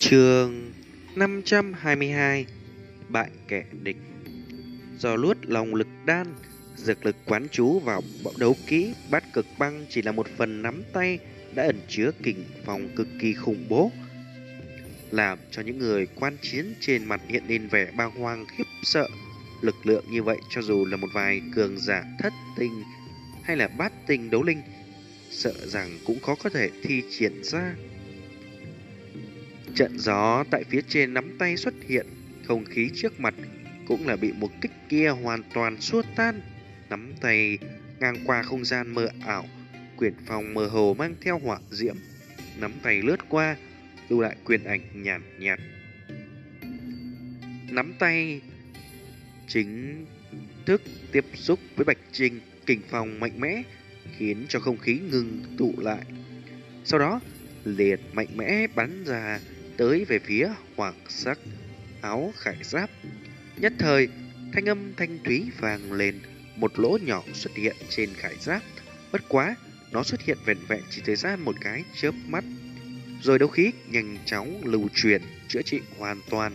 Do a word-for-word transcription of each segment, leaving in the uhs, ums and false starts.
Chương năm trăm hai mươi hai. Bại kẻ địch. Do luốt lòng lực đan, dược lực quán chú vào bạo đấu kỹ bát cực băng chỉ là một phần nắm tay đã ẩn chứa kình phong cực kỳ khủng bố, làm cho những người quan chiến trên mặt hiện lên vẻ bàng hoàng khiếp sợ. Lực lượng như vậy cho dù là một vài cường giả thất tinh hay là bát tinh đấu linh, sợ rằng cũng khó có thể thi triển ra. Trận gió tại phía trên nắm tay xuất hiện, không khí trước mặt cũng là bị một kích kia hoàn toàn xua tan. Nắm tay ngang qua không gian mờ ảo, quyền phong mơ hồ mang theo hỏa diễm. Nắm tay lướt qua, lưu lại quyền ảnh nhàn nhạt, nhạt. Nắm tay chính thức tiếp xúc với Bạch Trình, kình phong mạnh mẽ khiến cho không khí ngừng tụ lại. Sau đó liền mạnh mẽ bắn ra tới về phía hoàng sắc áo khải giáp. Nhất thời, thanh âm thanh thúy vang lên, một lỗ nhỏ xuất hiện trên khải giáp. Bất quá, nó xuất hiện vẹn vẹn chỉ thời gian một cái chớp mắt, rồi đấu khí nhanh chóng lưu truyền, chữa trị hoàn toàn.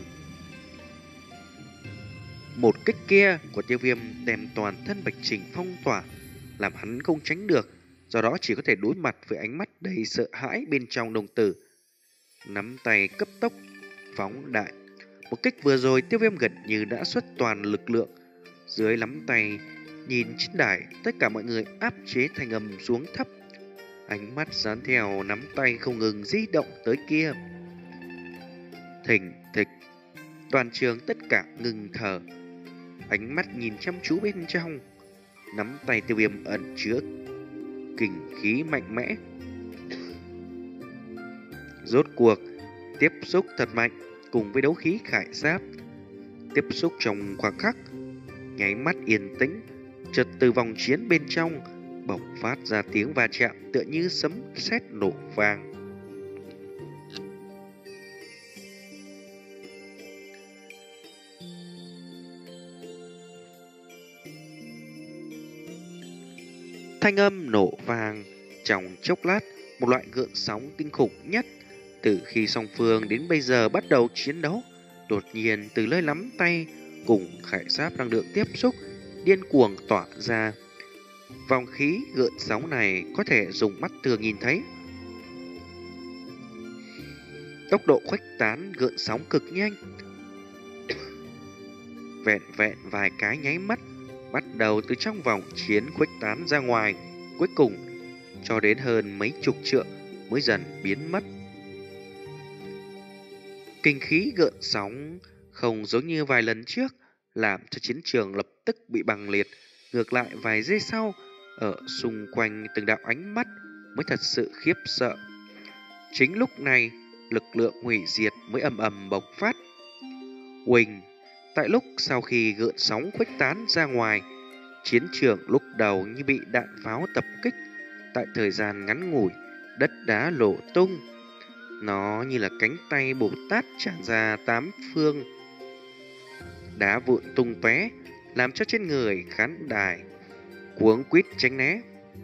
Một kích kia của Tiêu Viêm đem toàn thân Bạch Trình phong tỏa, làm hắn không tránh được, do đó chỉ có thể đối mặt với ánh mắt đầy sợ hãi bên trong đồng tử. Nắm tay cấp tốc phóng đại. Một kích vừa rồi Tiêu Viêm gần như đã xuất toàn lực lượng. Dưới nắm tay, nhìn trên đài, tất cả mọi người áp chế thanh âm xuống thấp. Ánh mắt dán theo nắm tay không ngừng di động tới kia. Thình thịch, toàn trường tất cả ngừng thở, ánh mắt nhìn chăm chú bên trong. Nắm tay Tiêu Viêm ẩn chứa kình khí mạnh mẽ, rốt cuộc tiếp xúc thật mạnh cùng với đấu khí khải giáp. Tiếp xúc trong khoảng khắc, nháy mắt yên tĩnh, chợt từ vòng chiến bên trong bộc phát ra tiếng va chạm tựa như sấm sét nổ vang. Thanh âm nổ vang trong chốc lát, một loại gợn sóng kinh khủng nhất từ khi song phương đến bây giờ bắt đầu chiến đấu. Đột nhiên từ nơi nắm tay cùng khải giáp năng lượng tiếp xúc điên cuồng tỏa ra. Vòng khí gợn sóng này có thể dùng mắt thường nhìn thấy. Tốc độ khuếch tán gợn sóng cực nhanh, vẹn vẹn vài cái nháy mắt, bắt đầu từ trong vòng chiến khuếch tán ra ngoài, cuối cùng cho đến hơn mấy chục trượng mới dần biến mất. Kinh khí gợn sóng không giống như vài lần trước, làm cho chiến trường lập tức bị băng liệt. Ngược lại vài giây sau, ở xung quanh từng đạo ánh mắt mới thật sự khiếp sợ. Chính lúc này, lực lượng hủy diệt mới ầm ầm bộc phát. Huỳnh, tại lúc sau khi gợn sóng khuếch tán ra ngoài, chiến trường lúc đầu như bị đạn pháo tập kích. Tại thời gian ngắn ngủi, đất đá nổ tung, nó như là cánh tay Bồ Tát tràn ra tám phương, đá vụn tung tóe, làm cho trên người khán đài cuống quýt tránh né.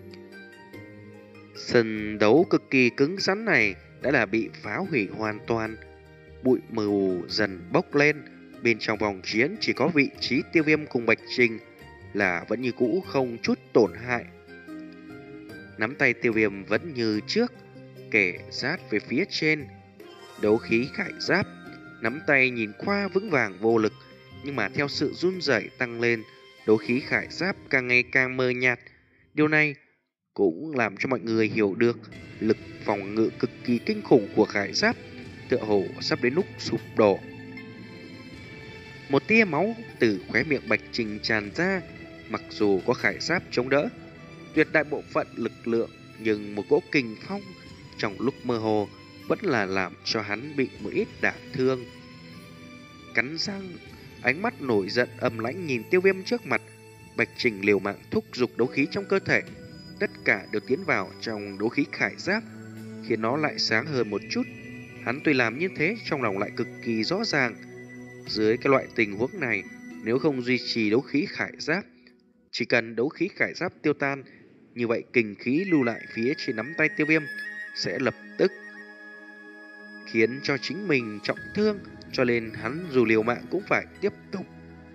Sân đấu cực kỳ cứng rắn này đã là bị phá hủy hoàn toàn. Bụi mù dần bốc lên, bên trong vòng chiến chỉ có vị trí Tiêu Viêm cùng Bạch Trình là vẫn như cũ không chút tổn hại. Nắm tay Tiêu Viêm vẫn như trước, kẻ sát về phía trên, đấu khí khải giáp. Nắm tay nhìn qua vững vàng vô lực, nhưng mà theo sự run rẩy tăng lên, đấu khí khải giáp càng ngày càng mờ nhạt. Điều này cũng làm cho mọi người hiểu được lực phòng ngự cực kỳ kinh khủng của khải giáp, tựa hồ sắp đến lúc sụp đổ. Một tia máu từ khóe miệng Bạch Trình tràn ra. Mặc dù có khải giáp chống đỡ tuyệt đại bộ phận lực lượng, nhưng một cỗ kình phong trong lúc mơ hồ vẫn là làm cho hắn bị một ít đả thương. Cắn răng, ánh mắt nổi giận âm lãnh nhìn Tiêu Viêm trước mặt. Bạch Trình liều mạng thúc giục đấu khí trong cơ thể, tất cả đều tiến vào trong đấu khí khải giáp, khiến nó lại sáng hơn một chút. Hắn tuy làm như thế, trong lòng lại cực kỳ rõ ràng, dưới cái loại tình huống này, nếu không duy trì đấu khí khải giáp, chỉ cần đấu khí khải giáp tiêu tan, như vậy kình khí lưu lại phía trên nắm tay Tiêu Viêm sẽ lập tức khiến cho chính mình trọng thương, cho nên hắn dù liều mạng cũng phải tiếp tục.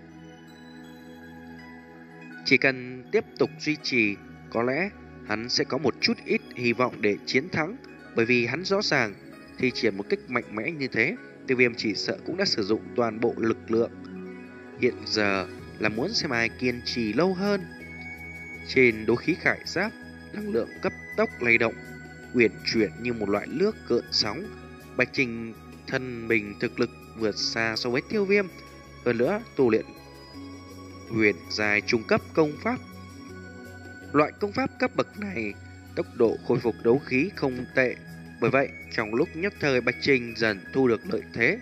Chỉ cần tiếp tục duy trì, có lẽ hắn sẽ có một chút ít hy vọng để chiến thắng, bởi vì hắn rõ ràng thi triển một kích mạnh mẽ như thế, Tiêu Viêm chỉ sợ cũng đã sử dụng toàn bộ lực lượng. Hiện giờ là muốn xem ai kiên trì lâu hơn. Trên đấu khí khải giáp, năng lượng cấp tốc lay động, uyển chuyển như một loại nước gợn sóng. Bạch Trình thân mình thực lực vượt xa so với Tiêu Viêm, hơn nữa tu luyện huyền dài trung cấp công pháp. Loại công pháp cấp bậc này tốc độ khôi phục đấu khí không tệ, bởi vậy trong lúc nhất thời Bạch Trình dần thu được lợi thế.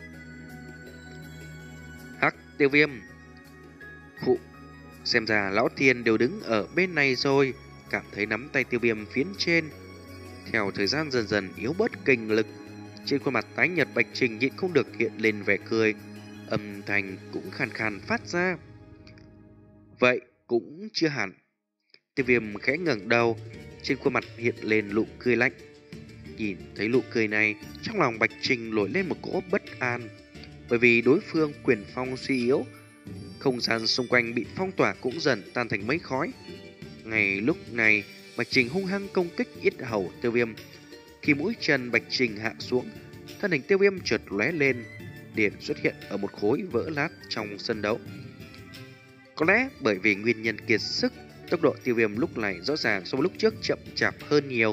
Hắc, Tiêu Viêm. Khụ, xem ra lão thiên đều đứng ở bên này rồi. Cảm thấy nắm tay Tiêu Viêm phiến trên. Theo thời gian dần dần yếu bớt kinh lực, trên khuôn mặt tái nhợt Bạch Trình nhịn không được hiện lên vẻ cười, âm thanh cũng khàn khàn phát ra. Vậy cũng chưa hẳn. Tiêu Viêm khẽ ngẩng đầu, trên khuôn mặt hiện lên nụ cười lạnh. Nhìn thấy nụ cười này, trong lòng Bạch Trình nổi lên một cỗ bất an, bởi vì đối phương quyền phong suy yếu, không gian xung quanh bị phong tỏa cũng dần tan thành mây khói. Ngay lúc này, Bạch Trình hung hăng công kích yết hầu Tiêu Viêm. Khi mũi chân Bạch Trình hạ xuống, thân hình Tiêu Viêm chợt lóe lên, liền xuất hiện ở một khối vỡ lát trong sân đấu. Có lẽ bởi vì nguyên nhân kiệt sức, tốc độ Tiêu Viêm lúc này rõ ràng so với lúc trước chậm chạp hơn nhiều.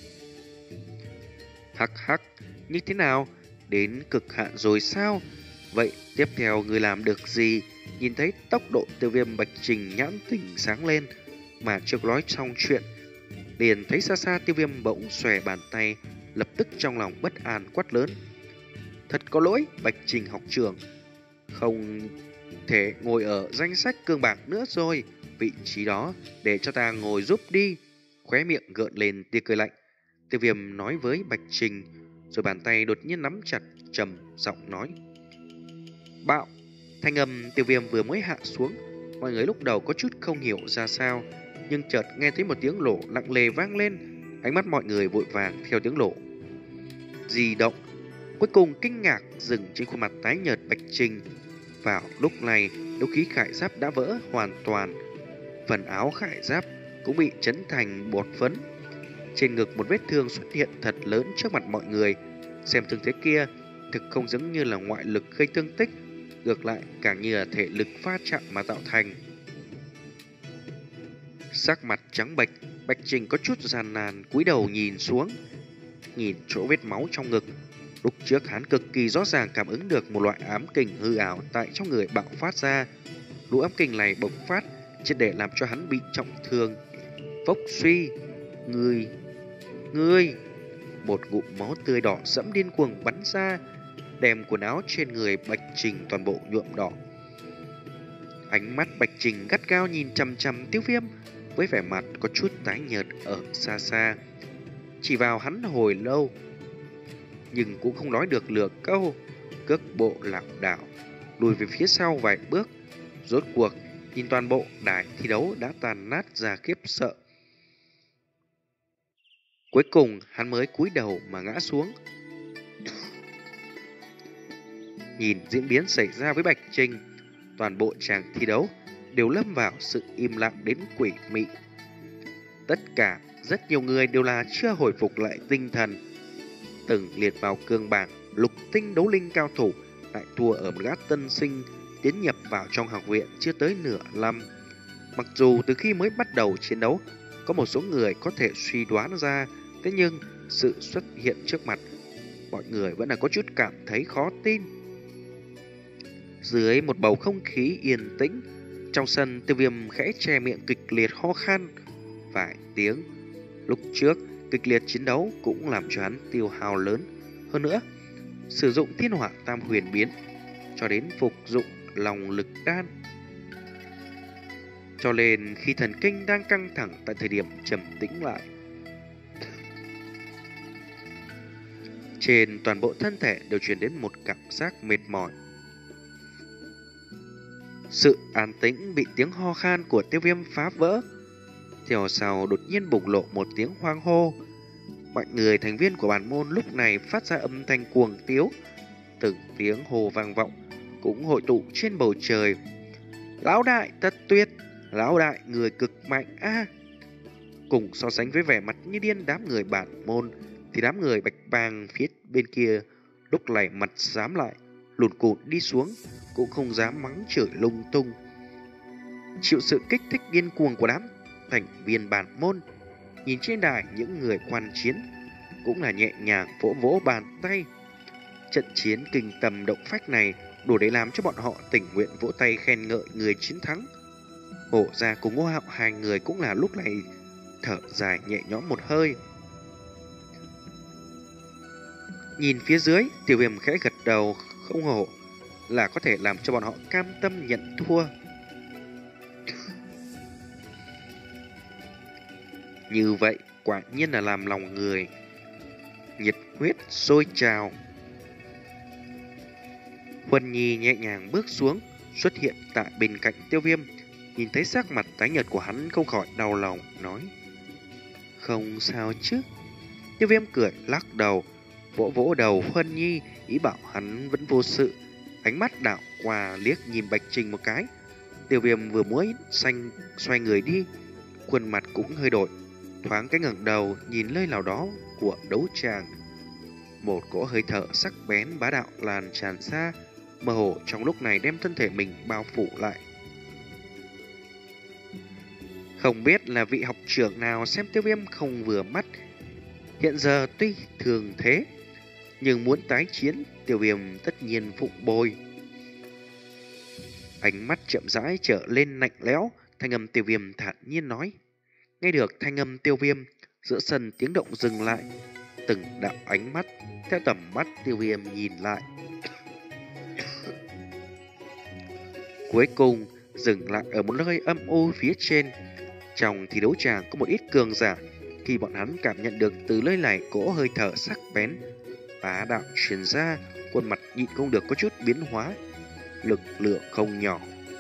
Hắc hắc, như thế nào? Đến cực hạn rồi sao? Vậy tiếp theo người làm được gì? Nhìn thấy tốc độ Tiêu Viêm, Bạch Trình nhãn tỉnh sáng lên, mà chưa nói xong chuyện, liền thấy xa xa Tiêu Viêm bỗng xòe bàn tay, lập tức trong lòng bất an quát lớn. Thật có lỗi, Bạch Trình học trưởng, không thể ngồi ở danh sách cương bảng nữa rồi, vị trí đó để cho ta ngồi giúp đi. Khóe miệng gợn lên tia cười lạnh, Tiêu Viêm nói với Bạch Trình, rồi bàn tay đột nhiên nắm chặt, trầm giọng nói. Bạo! Thanh âm Tiêu Viêm vừa mới hạ xuống, mọi người lúc đầu có chút không hiểu ra sao, nhưng chợt nghe thấy một tiếng lổ nặng nề vang lên, ánh mắt mọi người vội vàng theo tiếng lổ di động, cuối cùng kinh ngạc dừng trên khuôn mặt tái nhợt Bạch Trình. Vào lúc này, đấu khí khải giáp đã vỡ hoàn toàn, phần áo khải giáp cũng bị chấn thành bột phấn. Trên ngực một vết thương xuất hiện thật lớn trước mặt mọi người. Xem thương thế kia, thực không giống như là ngoại lực gây thương tích, ngược lại càng như là thể lực pha chạm mà tạo thành. Sắc mặt trắng bệch, Bạch Trình có chút gian nan cúi đầu nhìn xuống, nhìn chỗ vết máu trong ngực. Lúc trước hắn cực kỳ rõ ràng cảm ứng được một loại ám kình hư ảo tại trong người bạo phát ra. Lũ ám kình này bộc phát triệt để làm cho hắn bị trọng thương. Phốc suy, ngươi, ngươi, một ngụm máu tươi đỏ sẫm điên cuồng bắn ra, đem quần áo trên người Bạch Trình toàn bộ nhuộm đỏ. Ánh mắt Bạch Trình gắt gao nhìn chằm chằm Tiêu Viêm, với vẻ mặt có chút tái nhợt ở xa xa, chỉ vào hắn hồi lâu, nhưng cũng không nói được lừa câu, cước bộ lảo đảo lùi về phía sau vài bước. Rốt cuộc nhìn toàn bộ đài thi đấu đã tàn nát ra khiếp sợ. Cuối cùng hắn mới cúi đầu mà ngã xuống. Nhìn diễn biến xảy ra với Bạch Trình, toàn bộ tràng thi đấu đều lâm vào sự im lặng đến quỷ mị. Tất cả rất nhiều người đều là chưa hồi phục lại tinh thần. Từng liệt vào cương bảng lục tinh đấu linh cao thủ lại thua ở một gã tân sinh tiến nhập vào trong học viện chưa tới nửa năm. Mặc dù từ khi mới bắt đầu chiến đấu, có một số người có thể suy đoán ra, thế nhưng sự xuất hiện trước mặt mọi người vẫn là có chút cảm thấy khó tin. Dưới một bầu không khí yên tĩnh, trong sân Tiêu Viêm khẽ che miệng kịch liệt ho khan vài tiếng. Lúc trước kịch liệt chiến đấu cũng làm cho hắn tiêu hao lớn, hơn nữa sử dụng thiên hỏa tam huyền biến cho đến phục dụng lòng lực đan, cho nên khi thần kinh đang căng thẳng tại thời điểm trầm tĩnh lại, trên toàn bộ thân thể đều truyền đến một cảm giác mệt mỏi. Sự an tĩnh bị tiếng ho khan của Tiêu Viêm phá vỡ. Theo sau đột nhiên bùng lộ một tiếng hoang hô. Mọi người thành viên của bản môn lúc này phát ra âm thanh cuồng tiếu, từng tiếng hồ vang vọng cũng hội tụ trên bầu trời. Lão đại thật tuyệt, lão đại người cực mạnh a. Cùng so sánh với vẻ mặt như điên đám người bản môn thì đám người bạch bàng phía bên kia lúc này mặt xám lại, lùn cụt đi xuống, cũng không dám mắng chửi lung tung. Chịu sự kích thích điên cuồng của đám thành viên bản môn, nhìn trên đài những người quan chiến cũng là nhẹ nhàng vỗ vỗ bàn tay. Trận chiến kinh tâm động phách này đủ để làm cho bọn họ tình nguyện vỗ tay khen ngợi người chiến thắng. Hổ Gia cùng Ngô Hạo hai người cũng là lúc này thở dài nhẹ nhõm một hơi. Nhìn phía dưới, Tiêu Viêm khẽ gật đầu, không hổ là có thể làm cho bọn họ cam tâm nhận thua. Như vậy quả nhiên là làm lòng người nhiệt huyết sôi trào. Huân Nhi nhẹ nhàng bước xuống, xuất hiện tại bên cạnh Tiêu Viêm. Nhìn thấy sắc mặt tái nhợt của hắn không khỏi đau lòng, nói: Không sao chứ. Tiêu Viêm cười lắc đầu, vỗ vỗ đầu Huân Nhi, ý bảo hắn vẫn vô sự. Ánh mắt đảo qua liếc nhìn Bạch Trình một cái. Tiêu Viêm vừa mới xanh xoay người đi, khuôn mặt cũng hơi đổi, thoáng cái ngẩng đầu nhìn nơi nào đó của đấu tràng. Một cỗ hơi thở sắc bén bá đạo lan tràn xa, mơ hồ trong lúc này đem thân thể mình bao phủ lại. Không biết là vị học trưởng nào xem Tiêu Viêm không vừa mắt. Hiện giờ tuy thường thế, nhưng muốn tái chiến, Tiêu Viêm tất nhiên phụng bồi. Ánh mắt chậm rãi trở lên lạnh lẽo, thanh âm Tiêu Viêm thản nhiên nói. Nghe được thanh âm Tiêu Viêm, giữa sân tiếng động dừng lại. Từng đạo ánh mắt theo tầm mắt Tiêu Viêm nhìn lại, cuối cùng dừng lại ở một nơi âm u phía trên. Trong thi đấu tràng có một ít cường giả, khi bọn hắn cảm nhận được từ nơi này cỗ hơi thở sắc bén bá đạo truyền ra, khuôn mặt nhịn không được có chút biến hóa, lực lượng không nhỏ.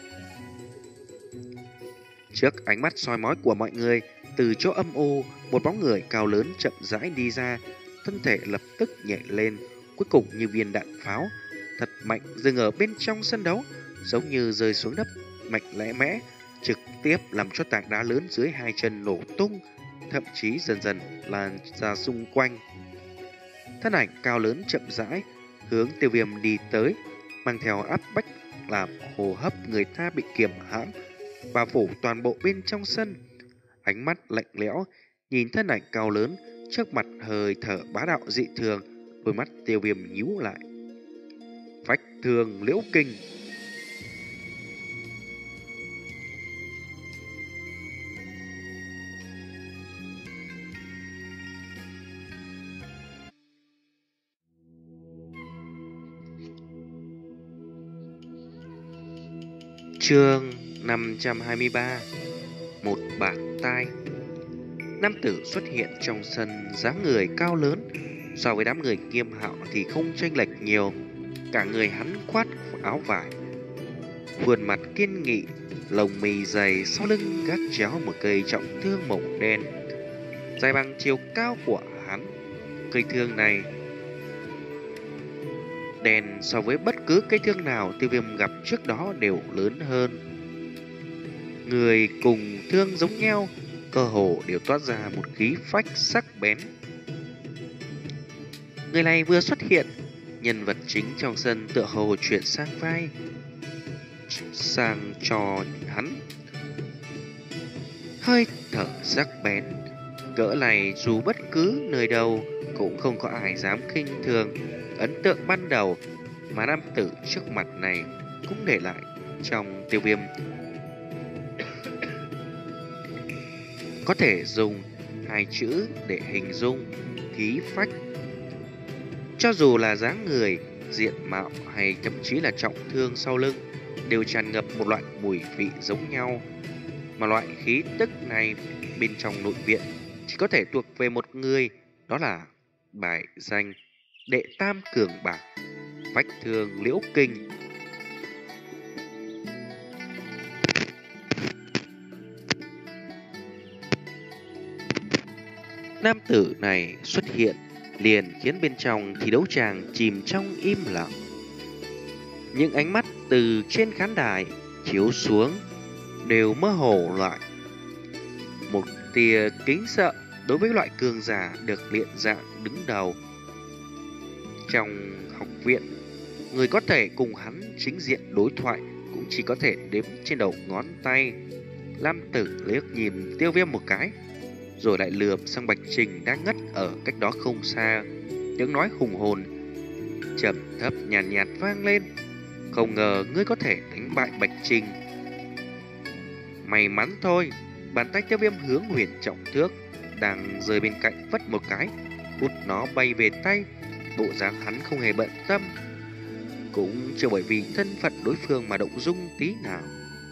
Trước ánh mắt soi mói của mọi người, từ chỗ âm u, một bóng người cao lớn chậm rãi đi ra, thân thể lập tức nhảy lên, cuối cùng như viên đạn pháo, thật mạnh dừng ở bên trong sân đấu, giống như rơi xuống đất mạnh lẽ mẽ, trực tiếp làm cho tảng đá lớn dưới hai chân nổ tung, thậm chí dần dần lan ra xung quanh. Thân ảnh cao lớn chậm rãi hướng Tiêu Viêm đi tới, mang theo áp bách làm hô hấp người ta bị kiềm hãm, bao phủ toàn bộ bên trong sân. Ánh mắt lạnh lẽo nhìn thân ảnh cao lớn trước mặt, hơi thở bá đạo dị thường, đôi mắt Tiêu Viêm nhíu lại. Phách Thương Liễu Kinh. Chương năm trăm hai mươi ba. Một bàn tay. Nam tử xuất hiện trong sân, dáng người cao lớn, so với đám người Nghiêm Hạo thì không chênh lệch nhiều. Cả người hắn khoác áo vải, khuôn mặt kiên nghị, lồng mì dày, sau lưng gác chéo một cây trọng thương màu đen, dài bằng chiều cao của hắn. Cây thương này đen so với bất cứ cây thương nào Tiêu Viêm gặp trước đó đều lớn hơn. Người cùng thương giống nhau, cơ hồ đều toát ra một khí phách sắc bén. Người này vừa xuất hiện, nhân vật chính trong sân tựa hồ chuyển sang vai sang cho hắn. Hơi thở sắc bén cỡ này dù bất cứ nơi đâu cũng không có ai dám khinh thường. Ấn tượng ban đầu mà nam tử trước mặt này cũng để lại trong Tiêu Viêm có thể dùng hai chữ để hình dung: khí phách. Cho dù là dáng người, diện mạo hay thậm chí là trọng thương sau lưng đều tràn ngập một loại mùi vị giống nhau. Mà loại khí tức này bên trong nội viện chỉ có thể thuộc về một người, đó là bài danh đệ tam cường bảng Phách Thương Liễu Kinh. Nam tử này xuất hiện liền khiến bên trong thi đấu tràng chìm trong im lặng. Những ánh mắt từ trên khán đài chiếu xuống đều mơ hồ lại một tia kính sợ đối với loại cường giả được luyện dạng đứng đầu. Trong học viện, người có thể cùng hắn chính diện đối thoại cũng chỉ có thể đếm trên đầu ngón tay. Lam tử liếc nhìn Tiêu Viêm một cái, rồi lại lườm sang Bạch Trình đang ngất ở cách đó không xa. Tiếng nói hùng hồn trầm thấp nhàn nhạt, nhạt vang lên. Không ngờ ngươi có thể đánh bại Bạch Trình. May mắn thôi. Bàn tay Tiêu Viêm hướng Huyền Trọng Thước đang rơi bên cạnh vất một cái, hút nó bay về tay. Bộ dáng hắn không hề bận tâm, cũng chưa bởi vì thân phận đối phương mà động dung tí nào.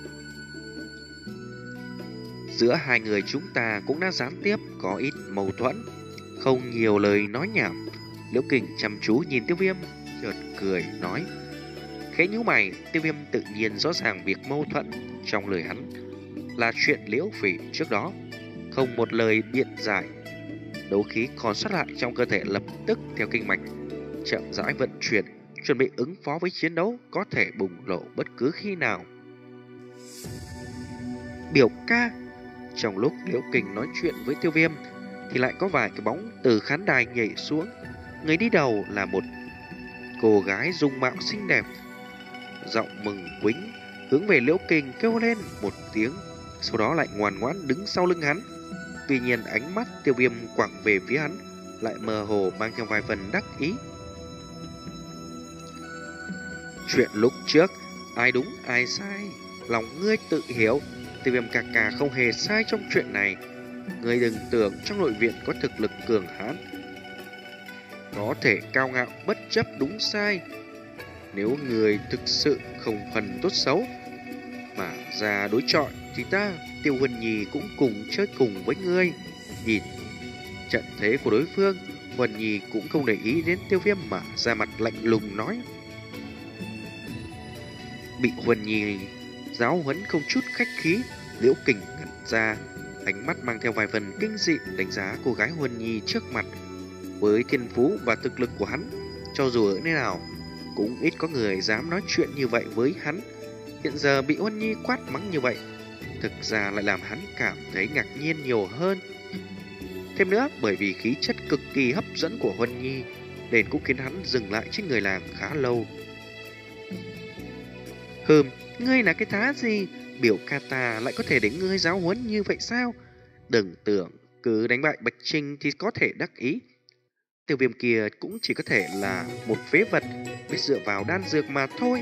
Giữa hai người chúng ta cũng đã gián tiếp có ít mâu thuẫn, không nhiều lời nói nhảm. Liễu Kình chăm chú nhìn Tiêu Viêm, chợt cười nói. Khẽ nhíu mày, Tiêu Viêm tự nhiên rõ ràng việc mâu thuẫn trong lời hắn là chuyện Liễu Phỉ trước đó, không một lời biện giải. Đấu khí còn sót lại trong cơ thể lập tức theo kinh mạch chậm rãi vận chuyển, chuẩn bị ứng phó với chiến đấu có thể bùng nổ bất cứ khi nào. Biểu ca. Trong lúc Liễu Kình nói chuyện với Tiêu Viêm thì lại có vài cái bóng từ khán đài nhảy xuống. Người đi đầu là một cô gái dung mạo xinh đẹp, giọng mừng quính hướng về Liễu Kình kêu lên một tiếng, sau đó lại ngoan ngoãn đứng sau lưng hắn. Tuy nhiên ánh mắt Tiêu Viêm quẳng về phía hắn lại mơ hồ mang theo vài phần đắc ý. Chuyện lúc trước ai đúng ai sai, lòng ngươi tự hiểu. Tiêu Viêm ca ca không hề sai trong chuyện này. Ngươi đừng tưởng trong nội viện có thực lực cường hãn có thể cao ngạo bất chấp đúng sai. Nếu người thực sự không phần tốt xấu mà ra đối chọi thì ta, Tiêu Huân Nhi, cũng cùng chơi cùng với ngươi. Nhìn trận thế của đối phương, Huân Nhi cũng không để ý đến Tiêu Viêm mà ra mặt lạnh lùng nói. Bị Huân Nhi giáo huấn không chút khách khí, Liễu Kình ngẩn ra, ánh mắt mang theo vài phần kinh dị đánh giá cô gái Huân Nhi trước mặt. Với thiên phú và thực lực của hắn, cho dù ở nơi nào cũng ít có người dám nói chuyện như vậy với hắn. Hiện giờ bị Huân Nhi quát mắng như vậy, thực ra lại làm hắn cảm thấy ngạc nhiên nhiều hơn. Thêm nữa, bởi vì khí chất cực kỳ hấp dẫn của Huân Nhi nên cũng khiến hắn dừng lại trên người làng khá lâu. Hừm, ngươi là cái thá gì? Biểu ca ta lại có thể để ngươi giáo huấn như vậy sao? Đừng tưởng cứ đánh bại Bạch Trình thì có thể đắc ý. Tiêu Viêm kia cũng chỉ có thể là một phế vật biết dựa vào đan dược mà thôi.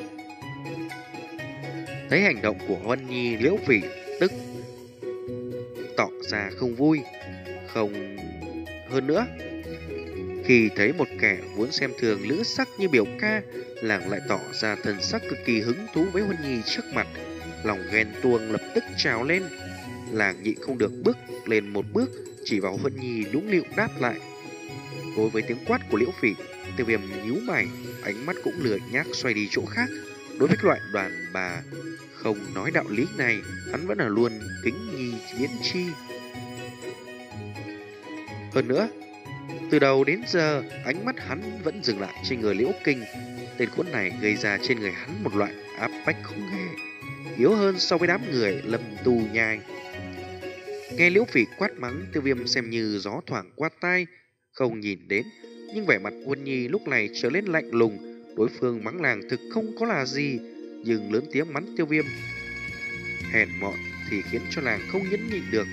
Thấy hành động của Huân Nhi, Liễu Phỉ tức tỏ ra không vui. Không hơn nữa, khi thấy một kẻ vốn xem thường lữ sắc như biểu ca, làng lại tỏ ra thần sắc cực kỳ hứng thú với Huân Nhi trước mặt. Lòng ghen tuông lập tức trào lên. Làng nhịn không được bước lên một bước, chỉ vào Huân Nhi nũng nịu đáp lại. Đối với tiếng quát của Liễu Phỉ, Tiêu Viêm nhíu mày, ánh mắt cũng lười nhác xoay đi chỗ khác. Đối với loại đoàn bà không nói đạo lý này, hắn vẫn là luôn kính nhi viễn chi. Hơn nữa, từ đầu đến giờ, ánh mắt hắn vẫn dừng lại trên người Liễu Kình. Tên khốn này gây ra trên người hắn một loại áp bách không hề yếu hơn so với đám người lâm tù nhai. Nghe Liễu Phỉ quát mắng, Tiêu Viêm xem như gió thoảng qua tai, không nhìn đến. Nhưng vẻ mặt Huân Nhi lúc này trở lên lạnh lùng. Đối phương mắng làng thực không có là gì, nhưng lớn tiếng mắng Tiêu Viêm hèn mọn thì khiến cho làng không nhẫn nhịn được.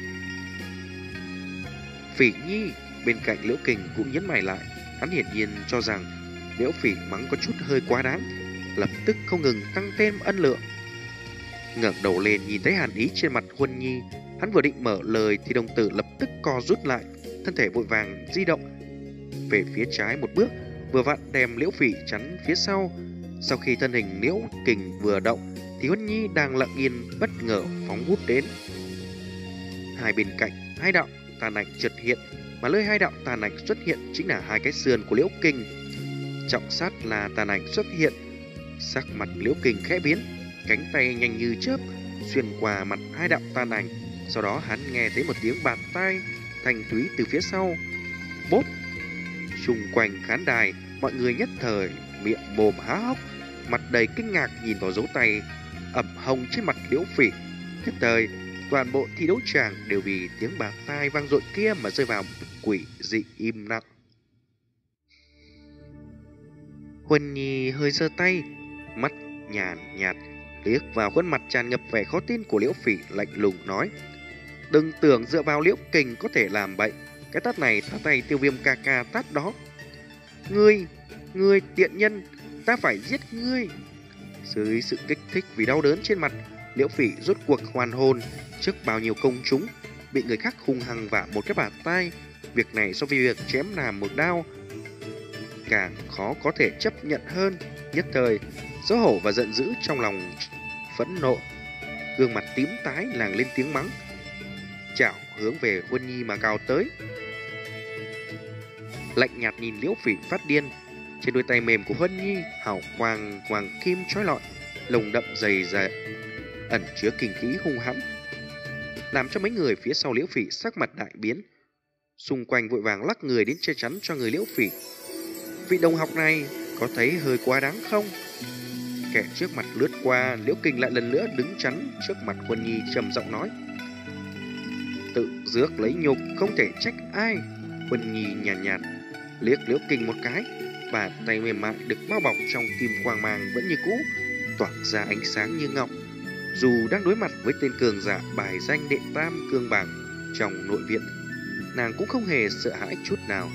Phỉ Nhi bên cạnh Liễu Kình cũng nhấn mày lại. Hắn hiển nhiên cho rằng Liễu Phỉ mắng có chút hơi quá đáng, lập tức không ngừng tăng thêm ân lượng. Ngẩng đầu lên nhìn thấy hàn ý trên mặt Huân Nhi, hắn vừa định mở lời thì đồng tử lập tức co rút lại, thân thể vội vàng di động về phía trái một bước, vừa vặn đem Liễu Phỉ chắn phía sau. Sau khi thân hình Liễu Kình vừa động thì Huân Nhi đang lặng yên bất ngờ phóng vút đến. Hai bên cạnh hai đạo tàn ảnh chợt hiện, mà nơi hai đạo tàn ảnh xuất hiện chính là hai cái sườn của Liễu Kình. Trọng sát là tàn ảnh xuất hiện, sắc mặt Liễu Kình khẽ biến, cánh tay nhanh như chớp xuyên qua mặt hai đạo tàn ảnh. Sau đó hắn nghe thấy một tiếng bạt tai, thanh thúy từ phía sau. Bốp! Xung quanh khán đài, mọi người nhất thời miệng mồm há hốc, mặt đầy kinh ngạc nhìn vào dấu tay ẩm hồng trên mặt Liễu Phỉ. Nhất thời, toàn bộ thi đấu tràng đều vì tiếng bạt tai vang dội kia mà rơi vào quỷ dị im lặng. Huân Nhi hơi giơ tay, mắt nhàn nhạt liếc vào khuôn mặt tràn ngập vẻ khó tin của Liễu Phỉ, lạnh lùng nói: đừng tưởng dựa vào Liễu Kình có thể làm bậy, cái tát này ta tay Tiêu Viêm ca ca tát đó. Ngươi, ngươi tiện nhân, ta phải giết ngươi. Dưới sự kích thích vì đau đớn trên mặt, Liễu Phỉ rốt cuộc hoàn hồn. Trước bao nhiêu công chúng, bị người khác hung hăng vả một cái bạt tai, việc này so với việc chém làm một đao càng khó có thể chấp nhận hơn. Nhất thời, xấu hổ và giận dữ trong lòng phẫn nộ, gương mặt tím tái làng lên tiếng mắng, chảo hướng về Huân Nhi mà cào tới. Lạnh nhạt nhìn Liễu Phỉ phát điên, trên đôi tay mềm của Huân Nhi hào quang hoàng kim chói lọi, lồng đậm dày dày ẩn chứa kinh khí hung hãn, làm cho mấy người phía sau Liễu Phỉ sắc mặt đại biến, xung quanh vội vàng lắc người đến che chắn cho người Liễu Phỉ. Vị đồng học này có thấy hơi quá đáng không? Kẻ trước mặt lướt qua, Liễu Kình lại lần nữa đứng chắn trước mặt Huân Nhi trầm giọng nói: tự rước lấy nhục, không thể trách ai. Huân Nhi nhàn nhạt, nhạt liếc Liễu Kình một cái, bàn tay mềm mại được bao bọc trong kim quang mang vẫn như cũ, tỏa ra ánh sáng như ngọc. Dù đang đối mặt với tên cường giả bài danh đệ tam cương bảng trong nội viện, nàng cũng không hề sợ hãi chút nào.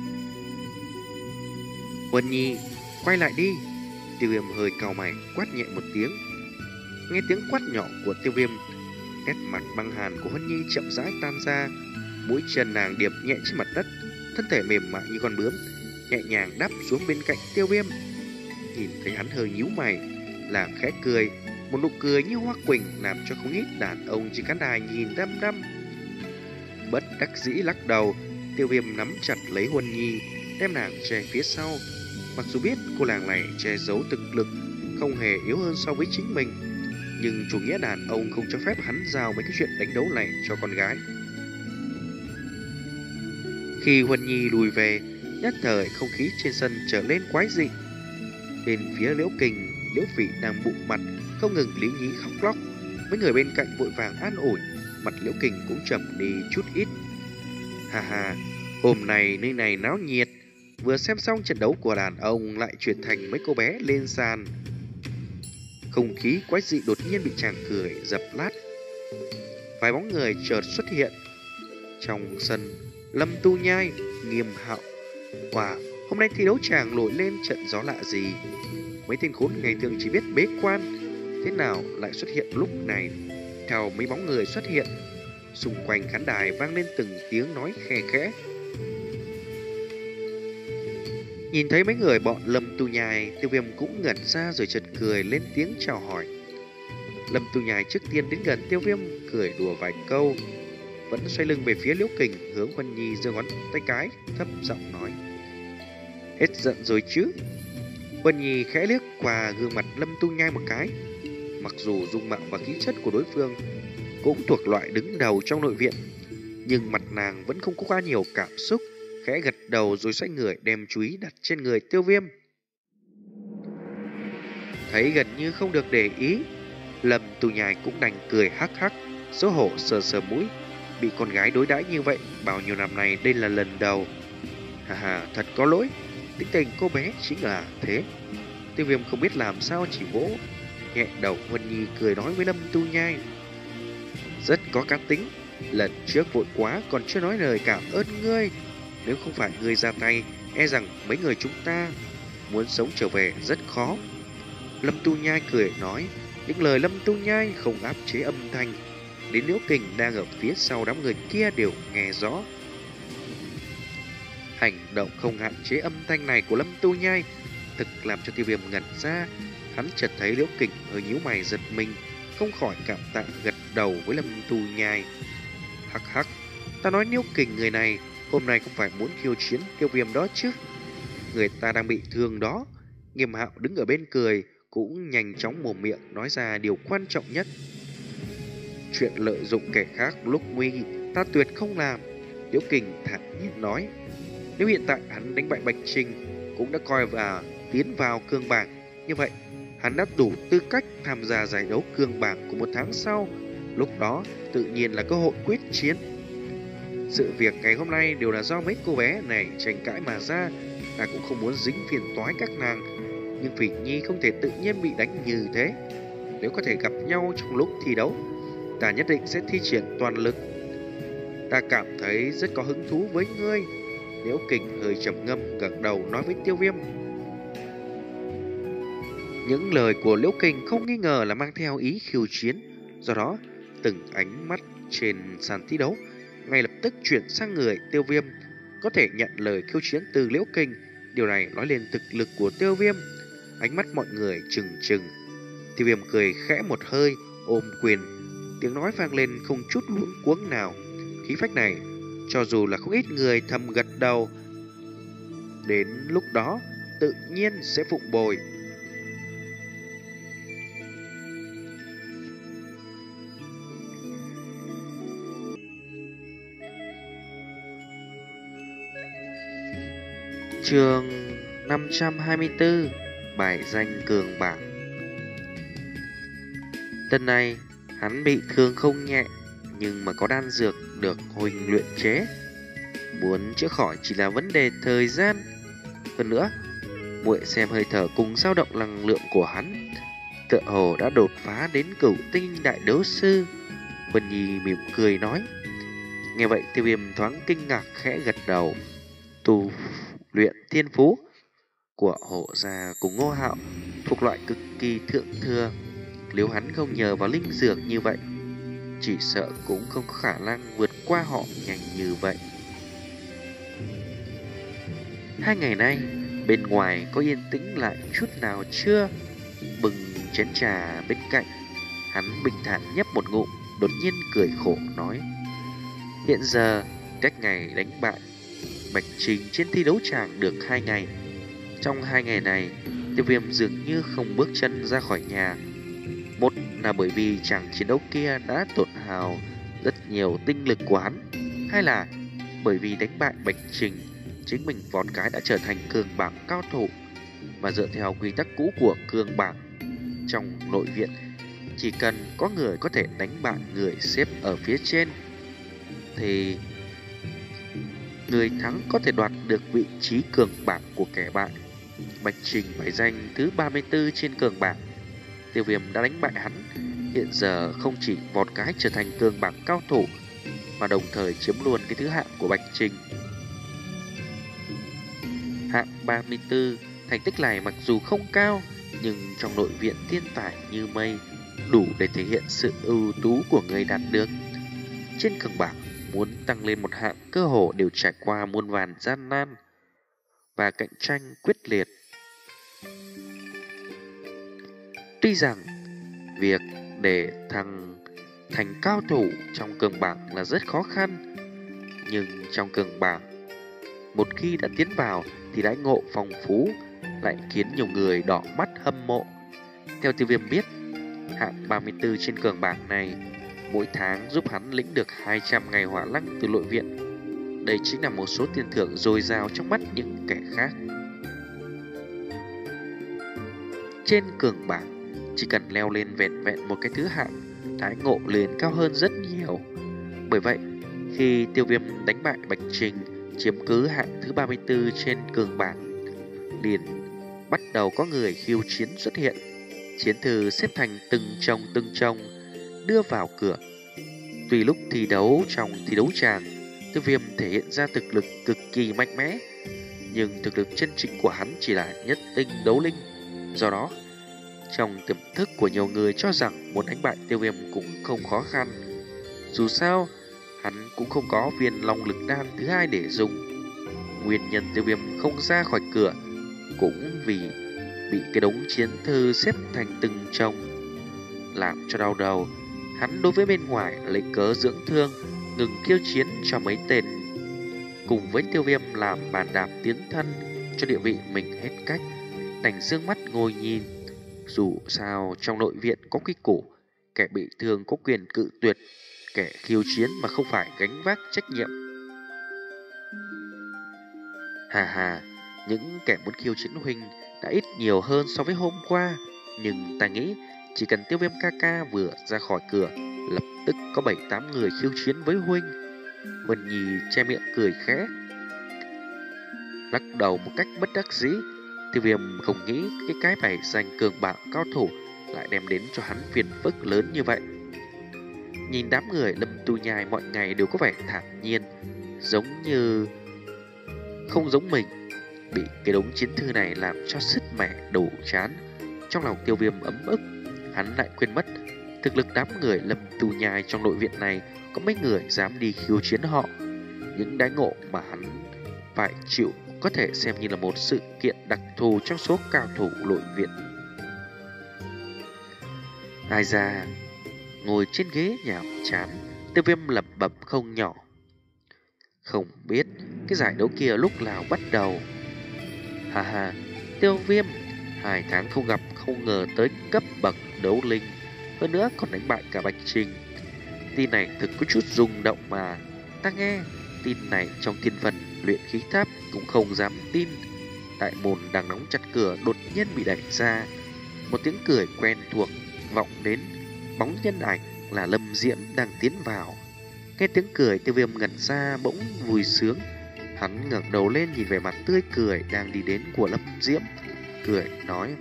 Huân Nhi, quay lại đi. Tiêu Viêm hơi cau mày quát nhẹ một tiếng. Nghe tiếng quát nhỏ của Tiêu Viêm, nét mặt băng hàn của Huân Nhi chậm rãi tan ra, mũi chân nàng điệp nhẹ trên mặt đất, thân thể mềm mại như con bướm nhẹ nhàng đáp xuống bên cạnh Tiêu Viêm. Nhìn thấy hắn hơi nhíu mày, nàng khẽ cười, một nụ cười như hoa quỳnh làm cho không ít đàn ông trên khán đài nhìn đăm đăm. Bất đắc dĩ lắc đầu, Tiêu Viêm nắm chặt lấy Huân Nhi, đem nàng che phía sau. Mặc dù biết cô nàng này che giấu thực lực không hề yếu hơn so với chính mình, nhưng chủ nghĩa đàn ông không cho phép hắn giao mấy cái chuyện đánh đấu này cho con gái. Khi Huân Nhi lùi về, nhất thời không khí trên sân trở lên quái dị. Bên phía Liễu Kình, Liễu Phỉ đang bụng mặt không ngừng lý nhí khóc lóc. Mấy người bên cạnh vội vàng an ủi, mặt Liễu Kình cũng trầm đi chút ít. Hà hà, hôm nay nơi này náo nhiệt, vừa xem xong trận đấu của đàn ông lại chuyển thành mấy cô bé lên sàn. Không khí quái dị đột nhiên bị chàng cười dập lát. Vài bóng người chợt xuất hiện trong sân. Lâm Tu Nhai, Nghiêm Hạo. Wow, hôm nay thi đấu chàng nổi lên trận gió lạ gì? Mấy tên khốn ngày thường chỉ biết bế quan, thế nào lại xuất hiện lúc này? Theo mấy bóng người xuất hiện, xung quanh khán đài vang lên từng tiếng nói khe khẽ. Nhìn thấy mấy người bọn Lâm Tu Nhai, Tiêu Viêm cũng ngẩn ra rồi chợt cười lên tiếng chào hỏi. Lâm Tu Nhai trước tiên đến gần Tiêu Viêm, cười đùa vài câu, vẫn xoay lưng về phía Liễu Kình, hướng Huân Nhi giơ ngón tay cái, thấp giọng nói: hết giận rồi chứ? Huân Nhi khẽ liếc qua gương mặt Lâm Tu Nhai một cái. Mặc dù dung mạo và khí chất của đối phương cũng thuộc loại đứng đầu trong nội viện, nhưng mặt nàng vẫn không có quá nhiều cảm xúc, khẽ gật đầu rồi xoay người đem chú ý đặt trên người Tiêu Viêm. Thấy gần như không được để ý, Lâm Tu Nhai cũng đành cười hắc hắc, xấu hổ sờ sờ mũi. Bị con gái đối đãi như vậy bao nhiêu năm nay đây là lần đầu. Hà hà, thật có lỗi, tính tình cô bé chính là thế. Tiêu Viêm không biết làm sao chỉ vỗ nhẹ đầu Huân Nhi, cười nói với Lâm Tu Nhai: rất có cá tính, lần trước vội quá còn chưa nói lời cảm ơn ngươi. Nếu không phải ngươi ra tay, e rằng mấy người chúng ta muốn sống trở về rất khó. Lâm Tu Nhai cười nói. Những lời Lâm Tu Nhai không áp chế âm thanh, đến Liễu Kình đang ở phía sau đám người kia đều nghe rõ. Hành động không hạn chế âm thanh này của Lâm Tu Nhai thực làm cho Tiêu Viêm ngẩn ra. Hắn chợt thấy Liễu Kình hơi nhíu mày giật mình, không khỏi cảm tạ gật đầu với Lâm Tu Nhai. Hắc hắc, ta nói Liễu Kình người này hôm nay không phải muốn khiêu chiến Tiêu Viêm đó chứ? Người ta đang bị thương đó. Nghiêm Hạo đứng ở bên cười, cũng nhanh chóng mồm miệng nói ra điều quan trọng nhất. Chuyện lợi dụng kẻ khác lúc nguy ta tuyệt không làm. Liễu Kình thản nhiên nói, nếu hiện tại hắn đánh bại Bạch Trình cũng đã coi và tiến vào cương bảng, như vậy hắn đã đủ tư cách tham gia giải đấu cương bảng của một tháng sau. Lúc đó tự nhiên là cơ hội quyết chiến. Sự việc ngày hôm nay đều là do mấy cô bé này tranh cãi mà ra. Ta cũng không muốn dính phiền toái các nàng, nhưng Phỉ Nhi không thể tự nhiên bị đánh như thế. Nếu có thể gặp nhau trong lúc thi đấu, ta nhất định sẽ thi triển toàn lực. Ta cảm thấy rất có hứng thú với ngươi. Liễu Kình hơi trầm ngâm gật đầu nói với Tiêu Viêm. Những lời của Liễu Kình không nghi ngờ là mang theo ý khiêu chiến. Do đó từng ánh mắt trên sàn thi đấu ngay lập tức chuyển sang người Tiêu Viêm. Có thể nhận lời khiêu chiến từ Liễu Kình, điều này nói lên thực lực của Tiêu Viêm. Ánh mắt mọi người trừng trừng. Tiêu Viêm cười khẽ một hơi, ôm quyền, tiếng nói vang lên không chút luống cuống nào. Khí phách này, cho dù là không ít người thầm gật đầu, đến lúc đó tự nhiên sẽ phụng bồi. Chương năm trăm hai mươi tư, bài danh cường bảng. Lần này hắn bị thương không nhẹ, nhưng mà có đan dược được huynh luyện chế, muốn chữa khỏi chỉ là vấn đề thời gian. Hơn nữa, muội xem hơi thở cùng dao động năng lượng của hắn, tựa hồ đã đột phá đến cửu tinh đại đấu sư. Vân Nhi mỉm cười nói. Nghe vậy Tiêu Viêm thoáng kinh ngạc khẽ gật đầu. Tu luyện thiên phú của hộ gia cùng Ngô Hạo thuộc loại cực kỳ thượng thừa. Nếu hắn không nhờ vào linh dược như vậy, chỉ sợ cũng không có khả năng vượt qua họ nhanh như vậy. Hai ngày nay bên ngoài có yên tĩnh lại chút nào chưa? Bừng chén trà bên cạnh, hắn bình thản nhấp một ngụm, đột nhiên cười khổ nói. Hiện giờ cách ngày đánh bại Bạch Trình trên thi đấu tràng được hai ngày. Trong hai ngày này, Tiêu Viêm dường như không bước chân ra khỏi nhà. Một là bởi vì chàng chiến đấu kia đã tổn hao rất nhiều tinh lực của hắn, hai là bởi vì đánh bại Bạch Trình, chính mình vọt cái đã trở thành cường bảng cao thủ. Mà dựa theo quy tắc cũ của cường bảng trong nội viện, chỉ cần có người có thể đánh bại người xếp ở phía trên thì người thắng có thể đoạt được vị trí cường bảng của kẻ bại. Bạch Trình bài danh thứ ba mươi tư trên cường bảng. Tiêu Viêm đã đánh bại hắn, hiện giờ không chỉ vọt cái trở thành cường bảng cao thủ, mà đồng thời chiếm luôn cái thứ hạng của Bạch Trình. Hạng ba mươi tư, thành tích này mặc dù không cao, nhưng trong nội viện thiên tài như mây, đủ để thể hiện sự ưu tú của người đạt được. Trên cường bảng, muốn tăng lên một hạng cơ hồ đều trải qua muôn vàn gian nan và cạnh tranh quyết liệt. Tuy rằng việc để thằng thành cao thủ trong cường bảng là rất khó khăn, nhưng trong cường bảng, một khi đã tiến vào thì đãi ngộ phong phú, lại khiến nhiều người đỏ mắt hâm mộ. Theo Tiêu Viêm biết, hạng ba mươi tư trên cường bảng này mỗi tháng giúp hắn lĩnh được hai trăm ngày hỏa lăng từ nội viện. Đây chính là một số tiền thưởng dồi dào trong mắt những kẻ khác. Trên cường bảng, chỉ cần leo lên vẹn vẹn một cái thứ hạng, đãi ngộ liền cao hơn rất nhiều. Bởi vậy, khi Tiêu Viêm đánh bại Bạch Trình, chiếm cứ hạng thứ ba mươi tư trên cường bảng, liền bắt đầu có người khiêu chiến xuất hiện. Chiến thư xếp thành từng chồng từng chồng đưa vào cửa. Tuy lúc thi đấu trong thi đấu tràng, Tiêu Viêm thể hiện ra thực lực cực kỳ mạnh mẽ, nhưng thực lực chân chính của hắn chỉ là nhất tinh đấu linh. Do đó, trong tiềm thức của nhiều người cho rằng muốn đánh bại Tiêu Viêm cũng không khó khăn. Dù sao, hắn cũng không có viên long lực đan thứ hai để dùng. Nguyên nhân Tiêu Viêm không ra khỏi cửa cũng vì bị cái đống chiến thư xếp thành từng chồng làm cho đau đầu. Hắn đối với bên ngoài lấy cớ dưỡng thương, ngừng khiêu chiến cho mấy tên, cùng với Tiêu Viêm làm bàn đạp tiến thân cho địa vị mình hết cách, đành dương mắt ngồi nhìn. Dù sao trong nội viện có quy củ, kẻ bị thương có quyền cự tuyệt kẻ khiêu chiến mà không phải gánh vác trách nhiệm. Hà hà, những kẻ muốn khiêu chiến huynh đã ít nhiều hơn so với hôm qua. Nhưng ta nghĩ chỉ cần Tiêu Viêm ca ca vừa ra khỏi cửa, lập tức có bảy tám người khiêu chiến với huynh. Huân Nhi che miệng cười khẽ, lắc đầu một cách bất đắc dĩ. Tiêu Viêm không nghĩ cái cái bài giành cường bạo cao thủ lại đem đến cho hắn phiền phức lớn như vậy. Nhìn đám người Lâm Tu Nhai mọi ngày đều có vẻ thản nhiên, giống như không giống mình. Bị cái đống chiến thư này làm cho sứt mẻ đủ chán. Trong lòng Tiêu Viêm ấm ức, hắn lại quên mất thực lực đám người Lâm Tu Nhai trong nội viện này có mấy người dám đi khiêu chiến họ. Những đãi ngộ mà hắn phải chịu có thể xem như là một sự kiện đặc thù trong số cao thủ nội viện. Ai ra, ngồi trên ghế nhàm chán, Tiêu Viêm lẩm bẩm không nhỏ. Không biết cái giải đấu kia lúc nào bắt đầu. Hà hà, Tiêu Viêm hai tháng không gặp, không ngờ tới cấp bậc đấu linh, hơn nữa còn đánh bại cả Bạch Trình. Tin này thực có chút rung động mà. Ta nghe tin này trong thiên phần luyện khí tháp cũng không dám tin. Đại môn đang đóng chặt cửa đột nhiên bị đẩy ra. Một tiếng cười quen thuộc vọng đến, bóng nhân ảnh là Lâm Diễm đang tiến vào. Nghe tiếng cười, Tiêu Viêm ngẩn ra bỗng vui sướng. Hắn ngẩng đầu lên nhìn về mặt tươi cười đang đi đến của Lâm Diễm, cười nói: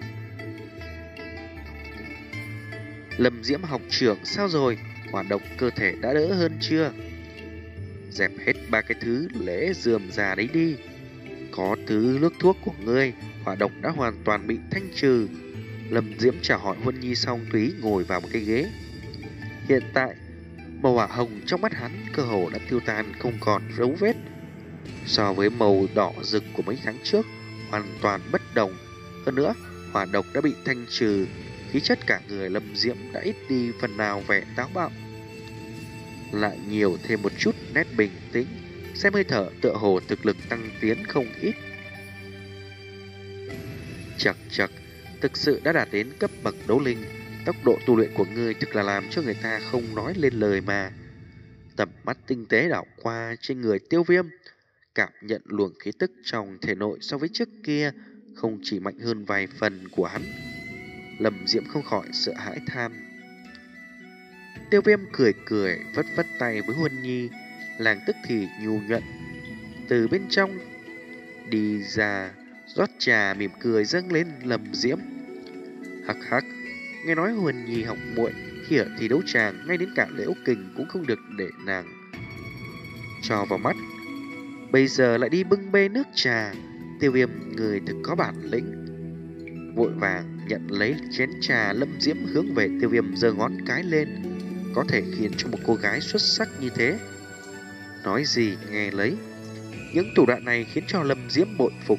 Lâm Diễm học trưởng sao rồi? Hỏa độc cơ thể đã đỡ hơn chưa? Dẹp hết ba cái thứ lễ dườm già đấy đi. Có thứ nước thuốc của ngươi, hỏa độc đã hoàn toàn bị thanh trừ. Lâm Diễm chào hỏi Huân Nhi xong túy ngồi vào một cái ghế. Hiện tại màu hỏa hồng trong mắt hắn cơ hồ đã tiêu tan không còn dấu vết. So với màu đỏ rực của mấy tháng trước, hoàn toàn bất đồng. Hơn nữa, hỏa độc đã bị thanh trừ, khí chất cả người Lâm Diễm đã ít đi phần nào vẻ táo bạo, lại nhiều thêm một chút nét bình tĩnh, xem hơi thở tựa hồ thực lực tăng tiến không ít. Chậc chậc, thực sự đã đạt đến cấp bậc đấu linh, tốc độ tu luyện của ngươi thực là làm cho người ta không nói lên lời mà. Tầm mắt tinh tế đảo qua trên người Tiêu Viêm, cảm nhận luồng khí tức trong thể nội so với trước kia không chỉ mạnh hơn vài phần của hắn. Lâm Diễm không khỏi sợ hãi than. Tiêu Viêm cười cười vất vất tay với Huân Nhi, làng tức thì nhu nhuận từ bên trong đi ra, rót trà mỉm cười dâng lên Lâm Diễm. Hắc hắc, nghe nói Huân Nhi học muội khi ở thi đấu tràng, ngay đến cả Liễu Kình cũng không được để nàng cho vào mắt, bây giờ lại đi bưng bê nước trà. Tiêu Viêm người thực có bản lĩnh. Vội vàng nhận lấy chén trà, Lâm Diễm hướng về Tiêu Viêm giơ ngón cái lên. Có thể khiến cho một cô gái xuất sắc như thế nói gì nghe lấy. Những thủ đoạn này khiến cho Lâm Diễm bội phục.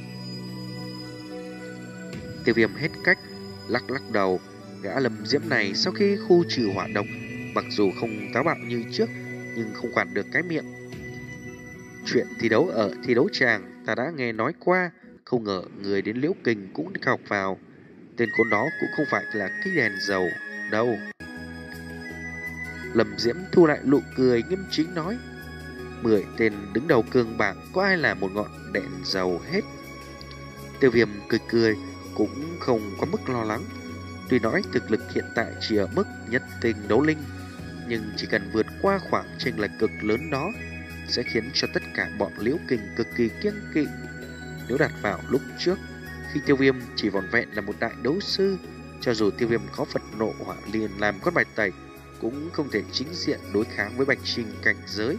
Tiêu Viêm hết cách lắc lắc đầu. Gã Lâm Diễm này sau khi khu trừ hỏa độc, mặc dù không táo bạo như trước, nhưng không quản được cái miệng. Chuyện thi đấu ở thi đấu tràng ta đã nghe nói qua, không ngờ người đến Liễu Kình cũng học vào. Tên khốn đó cũng không phải là cái đèn dầu đâu. Lâm Diễm thu lại nụ cười nghiêm chính nói: Mười tên đứng đầu cường bảng có ai là một ngọn đèn dầu hết. Tiêu Viêm cười cười cũng không có mức lo lắng. Tuy nói thực lực hiện tại chỉ ở mức nhất tinh đấu linh, nhưng chỉ cần vượt qua khoảng chênh lệch cực lớn đó sẽ khiến cho tất cả bọn Liễu Kình cực kỳ kiêng kỵ. Nếu đặt vào lúc trước, khi Tiêu Viêm chỉ vỏn vẹn là một đại đấu sư, cho dù Tiêu Viêm có Phật nộ hỏa liền làm con bài tẩy, cũng không thể chính diện đối kháng với Bạch Trình cảnh giới.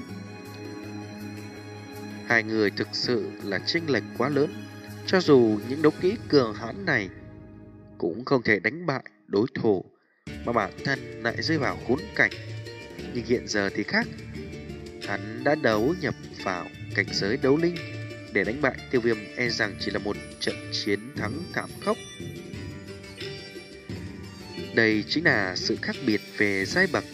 Hai người thực sự là chênh lệch quá lớn, cho dù những đấu kỹ cường hãn này cũng không thể đánh bại đối thủ, mà bản thân lại rơi vào khốn cảnh. Nhưng hiện giờ thì khác, hắn đã đấu nhập vào cảnh giới đấu linh, để đánh bại Tiêu Viêm e rằng chỉ là một trận chiến thắng thảm khốc. Đây chính là sự khác biệt về giai bậc.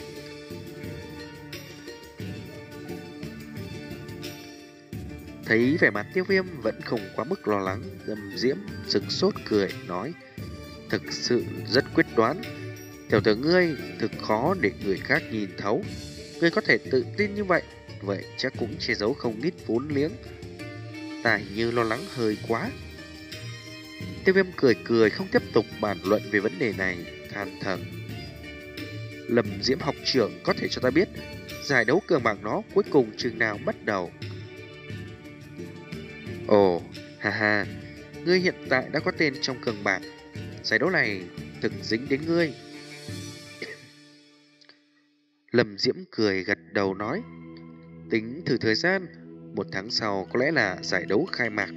Thấy vẻ mặt Tiêu Viêm vẫn không quá mức lo lắng, Lâm Diễm sững sốt cười nói: Thực sự rất quyết đoán. Tiểu tử ngươi thực khó để người khác nhìn thấu. Ngươi có thể tự tin như vậy, vậy chắc cũng che giấu không ít vốn liếng. Ta hình như lo lắng hơi quá. Tiêu Viêm cười cười không tiếp tục bàn luận về vấn đề này, than thở. Lâm Diễm học trưởng có thể cho ta biết giải đấu cờ bạc nó cuối cùng chừng nào bắt đầu? Ồ, ha ha, ngươi hiện tại đã có tên trong cờ bạc. Giải đấu này thực dính đến ngươi. Lâm Diễm cười gật đầu nói. Tính thử thời gian, một tháng sau có lẽ là giải đấu khai mạc.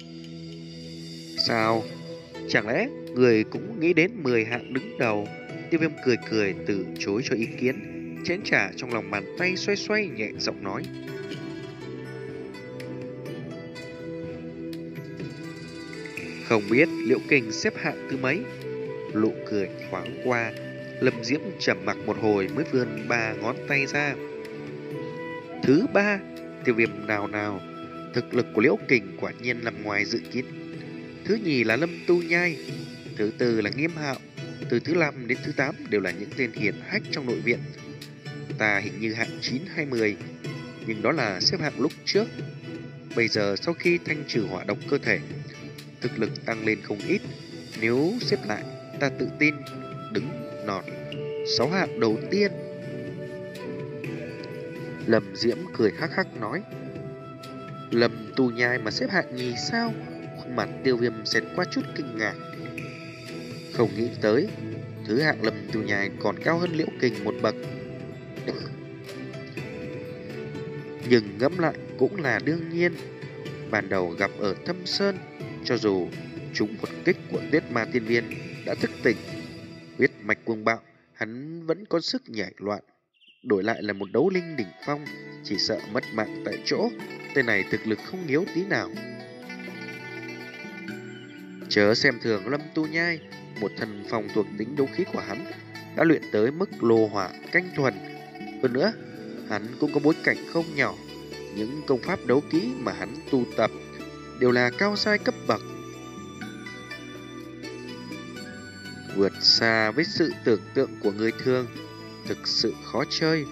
Sao? Chẳng lẽ người cũng nghĩ đến mười hạng đứng đầu? Tiêu Viêm cười cười từ chối cho ý kiến, chén trà trong lòng bàn tay xoay xoay nhẹ giọng nói. Không biết Liễu Kình xếp hạng thứ mấy? Nụ cười thoáng qua, Lâm Diễm trầm mặc một hồi mới vươn ba ngón tay ra. Thứ ba, Tiêu Viêm nào nào, thực lực của Liễu Kình quả nhiên nằm ngoài dự kiến. Thứ nhì là Lâm Tu Nhai, thứ tư là Nghiêm Hạo, từ thứ năm đến thứ tám đều là những tên hiển hách trong nội viện. Ta hình như hạng chín hay mười, nhưng đó là xếp hạng lúc trước. Bây giờ sau khi thanh trừ hỏa độc cơ thể, thực lực tăng lên không ít. Nếu xếp lại, ta tự tin đứng nọt sáu hạng đầu tiên. Lâm Diễm cười hắc hắc nói. Lâm Tu Nhai mà xếp hạng nhì sao? Khuôn mặt Tiêu Viêm xẹt qua chút kinh ngạc. Không nghĩ tới thứ hạng Lâm Tu Nhai còn cao hơn Liễu Kình một bậc. Nhưng ngẫm lại cũng là đương nhiên. Ban đầu gặp ở Thâm Sơn, cho dù trúng một kích của Tuyết Ma Tiên Viên đã thức tỉnh huyết mạch cuồng bạo, hắn vẫn có sức nhảy loạn. Đổi lại là một đấu linh đỉnh phong, chỉ sợ mất mạng tại chỗ. Tên này thực lực không yếu tí nào. Chớ xem thường Lâm Tu Nhai, một thần phòng thuộc tính đấu khí của hắn đã luyện tới mức lô hỏa canh thuần. Hơn nữa, hắn cũng có bối cảnh không nhỏ. Những công pháp đấu kỹ mà hắn tu tập đều là cao giai cấp bậc, vượt xa với sự tưởng tượng của người thường, thực sự khó chơi.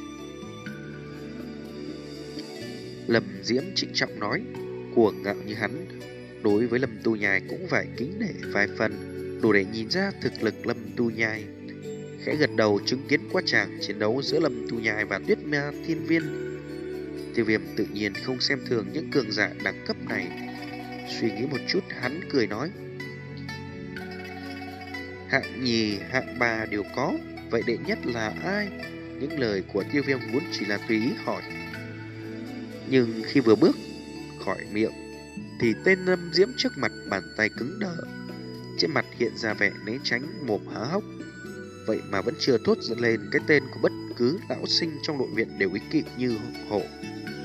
Lâm Diễm trịnh trọng nói, cuồng ngạo như hắn, đối với Lâm Tu Nhai cũng phải kính nể vài phần, đủ để nhìn ra thực lực Lâm Tu Nhai. Khẽ gật đầu chứng kiến quá tràng chiến đấu giữa Lâm Tu Nhai và Tuyết Ma Thiên Viên, Tiêu Viêm tự nhiên không xem thường những cường giả đẳng cấp này. Suy nghĩ một chút, hắn cười nói, hạng nhì, hạng ba đều có, vậy đệ nhất là ai? Những lời của Tiêu Viêm vốn chỉ là tùy ý hỏi, nhưng khi vừa bước khỏi miệng thì tên Lâm Diễm trước mặt bàn tay cứng đờ, trên mặt hiện ra vẻ né tránh, mồm há hốc. Vậy mà vẫn chưa thốt dẫn lên cái tên của bất cứ lão sinh trong nội viện đều ý kỵ như hổ.